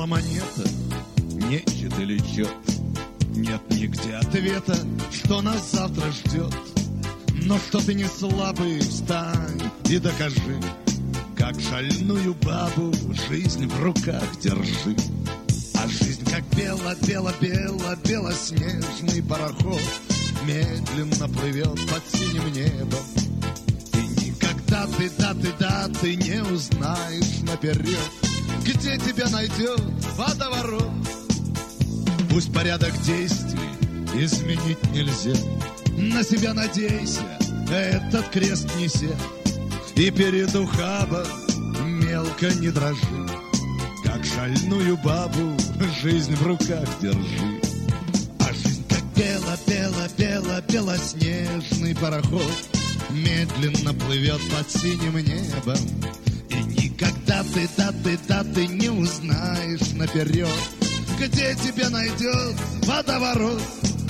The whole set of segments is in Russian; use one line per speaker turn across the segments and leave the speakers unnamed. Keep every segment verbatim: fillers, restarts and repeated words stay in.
монета, нечет или чет. Нет нигде ответа, что нас завтра ждет. Но что ты не слабый, встань и докажи, как шальную бабу жизнь в руках держи. А жизнь как бело-бело-бело-белоснежный пароход медленно плывет под синим небом. И никогда ты, да ты, да ты не узнаешь наперед, где тебя найдет водоворот. Пусть порядок действий изменить нельзя, на себя надейся, этот крест неся. И перед ухабом мелко не дрожи, как шальную бабу жизнь в руках держи. А жизнь как бело-бело-бело-белоснежный пароход медленно плывет под синим небом. И никогда ты, да ты, да ты не узнаешь наперед, где тебя найдет водоворот.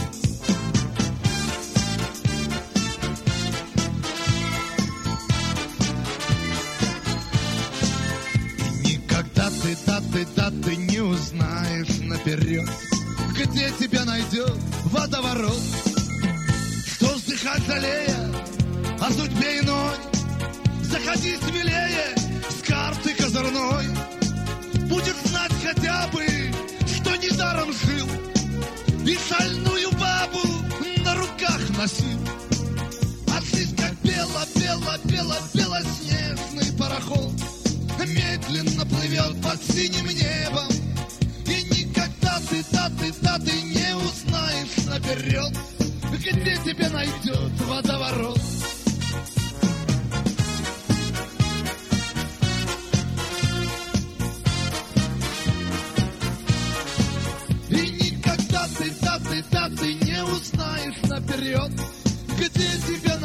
Ты, да ты, да ты не узнаешь наперед, где тебя найдет водоворот. Что вздыхать жалея о судьбе иной, заходи смелее с карты козырной. Будет знать хотя бы, что недаром жил и шальную бабу на руках носил. А жизнь как бело-бело-бело-белоснежный пароход медленно плывет под синим небом. И никогда ты, да ты, да ты не узнаешь наперед, где тебя найдет водоворот. И никогда ты, да ты, да ты не узнаешь наперед, где тебя